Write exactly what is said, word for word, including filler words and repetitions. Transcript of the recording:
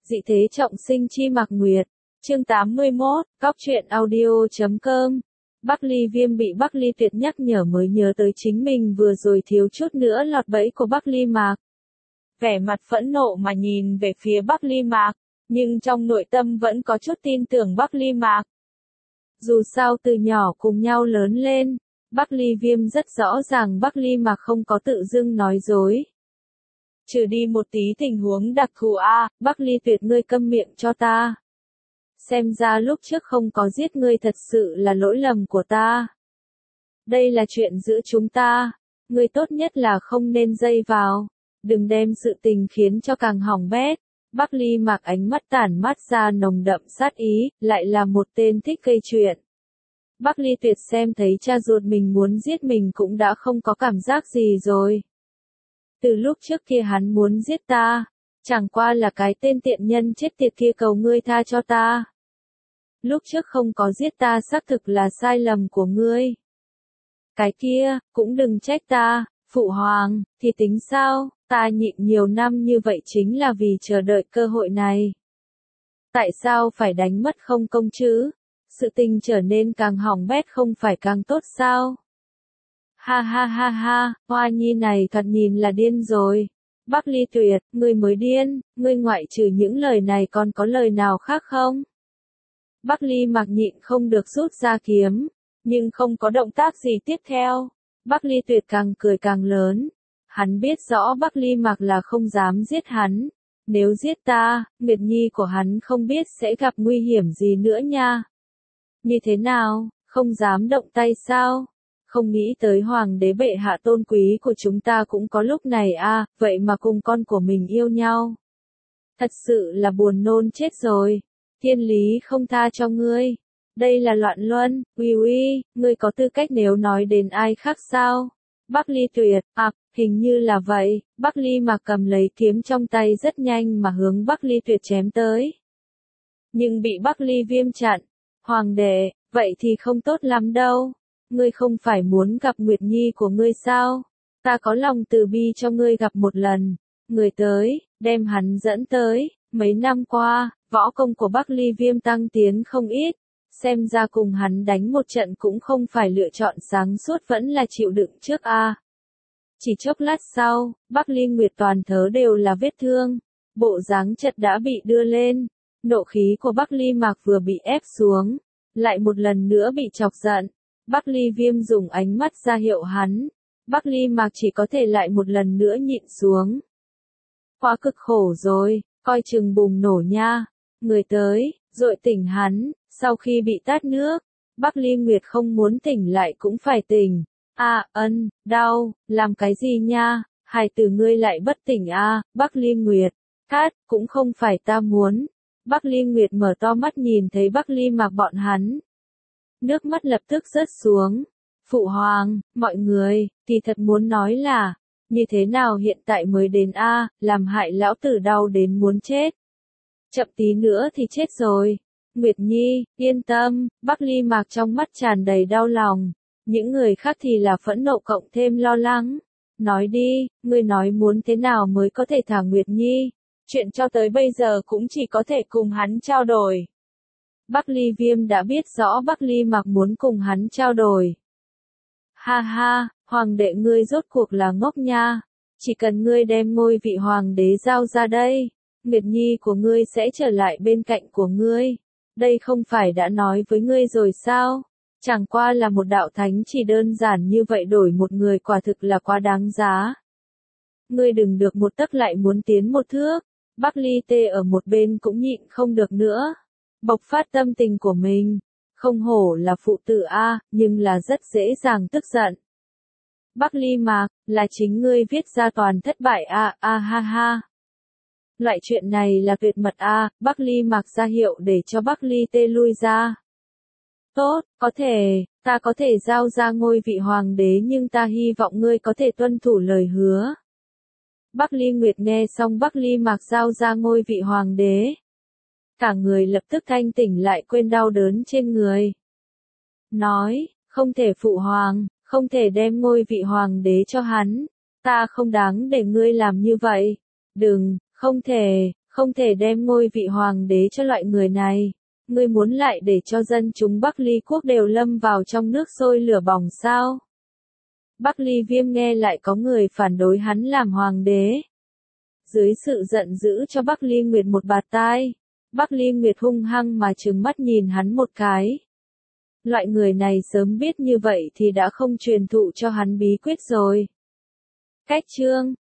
Dị thế trọng sinh chi Mạc Nguyệt. Chương tám mươi mốt, Cóc truyện audio chấm com. Bắc Ly Viêm bị Bắc Ly Tuyệt nhắc nhở mới nhớ tới chính mình vừa rồi thiếu chút nữa lọt bẫy của Bắc Ly Mạc. Vẻ mặt phẫn nộ mà nhìn về phía Bắc Ly Mạc, nhưng trong nội tâm vẫn có chút tin tưởng Bắc Ly Mạc. Dù sao từ nhỏ cùng nhau lớn lên, Bắc Ly Viêm rất rõ ràng Bắc Ly Mạc không có tự dưng nói dối. Trừ đi một tí tình huống đặc thù a, Bắc Ly Tuyệt ngươi câm miệng cho ta. Xem ra lúc trước không có giết ngươi thật sự là lỗi lầm của ta. Đây là chuyện giữa chúng ta, ngươi tốt nhất là không nên dây vào, đừng đem sự tình khiến cho càng hỏng bét. Bắc Ly Mạc ánh mắt tản mát ra nồng đậm sát ý, lại là một tên thích gây chuyện. Bắc Ly Tuyệt xem thấy cha ruột mình muốn giết mình cũng đã không có cảm giác gì rồi. Từ lúc trước kia hắn muốn giết ta, chẳng qua là cái tên tiện nhân chết tiệt kia cầu ngươi tha cho ta. Lúc trước không có giết ta xác thực là sai lầm của ngươi. Cái kia, cũng đừng trách ta, phụ hoàng, thì tính sao, ta nhịn nhiều năm như vậy chính là vì chờ đợi cơ hội này. Tại sao phải đánh mất không công chứ? Sự tình trở nên càng hỏng bét không phải càng tốt sao? Ha ha ha ha, Hoa Nhi này thật nhìn là điên rồi. Bắc Ly Tuyệt, ngươi mới điên, ngươi ngoại trừ những lời này còn có lời nào khác không? Bắc Ly Mạc nhịn không được rút ra kiếm, nhưng không có động tác gì tiếp theo. Bắc Ly Tuyệt càng cười càng lớn. Hắn biết rõ Bắc Ly Mạc là không dám giết hắn. Nếu giết ta, Nguyệt Nhi của hắn không biết sẽ gặp nguy hiểm gì nữa nha. Như thế nào, không dám động tay sao? Không nghĩ tới hoàng đế bệ hạ tôn quý của chúng ta cũng có lúc này à, vậy mà cùng con của mình yêu nhau. Thật sự là buồn nôn chết rồi. Thiên lý không tha cho ngươi. Đây là loạn luân, uy uy, ngươi có tư cách nếu nói đến ai khác sao? Bắc Ly Tuyệt, à, hình như là vậy. Bắc Ly Mạc cầm lấy kiếm trong tay rất nhanh mà hướng Bắc Ly Tuyệt chém tới. Nhưng bị Bắc Ly Viêm chặn. Hoàng đệ, vậy thì không tốt lắm đâu. Ngươi không phải muốn gặp Nguyệt Nhi của ngươi sao? Ta có lòng từ bi cho ngươi gặp một lần. Người tới, đem hắn dẫn tới. Mấy năm qua, võ công của Bắc Ly Viêm tăng tiến không ít. Xem ra cùng hắn đánh một trận cũng không phải lựa chọn sáng suốt vẫn là chịu đựng trước a. Chỉ chốc lát sau, Bắc Ly Nguyệt toàn thớ đều là vết thương. Bộ dáng chật đã bị đưa lên. Nộ khí của Bắc Ly Mạc vừa bị ép xuống. Lại một lần nữa bị chọc giận. Bắc Ly Viêm dùng ánh mắt ra hiệu hắn. Bắc Ly Mạc chỉ có thể lại một lần nữa nhịn xuống. Quá cực khổ rồi, coi chừng bùng nổ nha. Người tới, dội tỉnh hắn. Sau khi bị tát nước, Bắc Ly Nguyệt không muốn tỉnh lại cũng phải tỉnh. À, ân, đau, làm cái gì nha, hài tử ngươi lại bất tỉnh à, Bắc Ly Nguyệt. Cát, cũng không phải ta muốn. Bắc Ly Nguyệt mở to mắt nhìn thấy Bắc Ly Mạc bọn hắn. Nước mắt lập tức rớt xuống. Phụ hoàng, mọi người, thì thật muốn nói là, như thế nào hiện tại mới đến a, à, làm hại lão tử đau đến muốn chết. Chậm tí nữa thì chết rồi. Nguyệt Nhi, yên tâm, Bắc Ly Mạc trong mắt tràn đầy đau lòng. Những người khác thì là phẫn nộ cộng thêm lo lắng. Nói đi, ngươi nói muốn thế nào mới có thể thả Nguyệt Nhi. Chuyện cho tới bây giờ cũng chỉ có thể cùng hắn trao đổi. Bắc Ly Viêm đã biết rõ Bắc Ly Mạc muốn cùng hắn trao đổi. Ha ha, hoàng đệ ngươi rốt cuộc là ngốc nha. Chỉ cần ngươi đem ngôi vị hoàng đế giao ra đây, Nguyệt Nhi của ngươi sẽ trở lại bên cạnh của ngươi. Đây không phải đã nói với ngươi rồi sao? Chẳng qua là một đạo thánh chỉ đơn giản như vậy đổi một người quả thực là quá đáng giá. Ngươi đừng được một tấc lại muốn tiến một thước. Bắc Ly Tê ở một bên cũng nhịn không được nữa. Bộc phát tâm tình của mình. Không hổ là phụ tử A, nhưng là rất dễ dàng tức giận. Bắc Ly Mạc, là chính ngươi viết ra toàn thất bại A, A ha ha. Loại chuyện này là tuyệt mật A, Bắc Ly Mạc ra hiệu để cho Bắc Ly Tê lui ra. Tốt, có thể, ta có thể giao ra ngôi vị hoàng đế nhưng ta hy vọng ngươi có thể tuân thủ lời hứa. Bắc Ly Nguyệt nghe xong Bắc Ly Mạc giao ra ngôi vị hoàng đế. Cả người lập tức thanh tỉnh lại quên đau đớn trên người. Nói, không thể phụ hoàng, không thể đem ngôi vị hoàng đế cho hắn. Ta không đáng để ngươi làm như vậy. Đừng, không thể, Không thể đem ngôi vị hoàng đế cho loại người này. Ngươi muốn lại để cho dân chúng Bắc Ly quốc đều lâm vào trong nước sôi lửa bỏng sao? Bắc Ly Viêm nghe lại có người phản đối hắn làm hoàng đế. Dưới sự giận dữ cho Bắc Ly Nguyệt một bạt tai, Bắc Ly Nguyệt hung hăng mà trừng mắt nhìn hắn một cái. Loại người này sớm biết như vậy thì đã không truyền thụ cho hắn bí quyết rồi. Cách chương